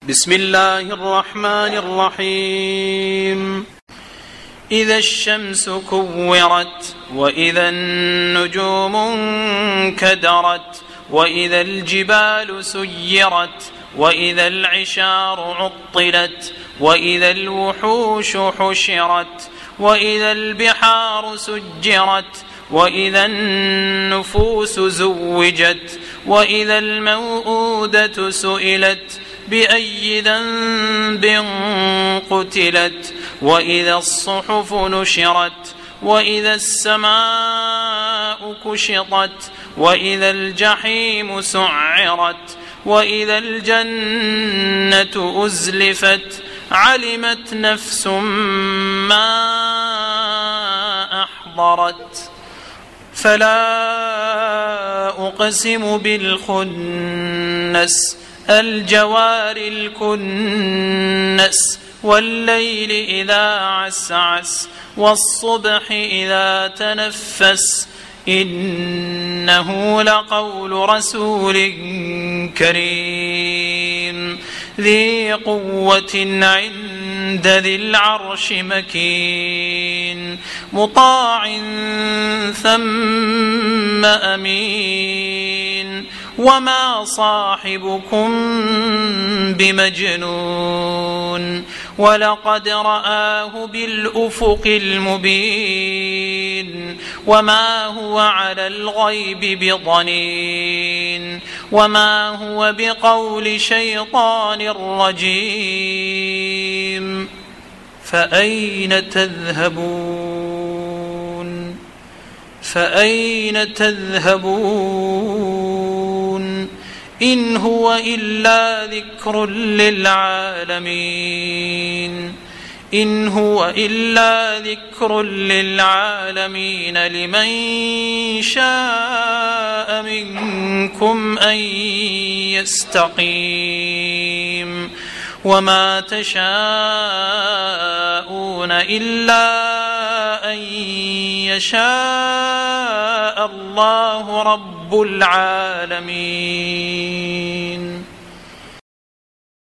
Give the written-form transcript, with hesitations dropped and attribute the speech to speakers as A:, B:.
A: بسم الله الرحمن الرحيم. إذا الشمس كورت وإذا النجوم انكدرت وإذا الجبال سيرت وإذا العشار عطلت وإذا الوحوش حشرت وإذا البحار سجرت وإذا النفوس زوجت وإذا الموءودة سئلت بأي ذنب قتلت وإذا الصحف نشرت وإذا السماء كشطت وإذا الجحيم سعرت وإذا الجنة أزلفت علمت نفس ما أحضرت. فلا أقسم بالخنس الجوار الكنس والليل إذا عسعس والصبح إذا تنفس إنه لقول رسول كريم ذي قوة عند ذي العرش مكين مطاع ثم أمين وما صاحبكم بمجنون ولقد رآه بالأفق المبين وما هو على الغيب بضنين وما هو بقول شيطان رجيم. فأين تذهبون فأين تذهبون إن هو إلا ذكر للعالمين إن هو إلا ذكر للعالمين لمن شاء منكم أن يستقيم وما تشاءون إلا أن يشاء الله رب العالمين.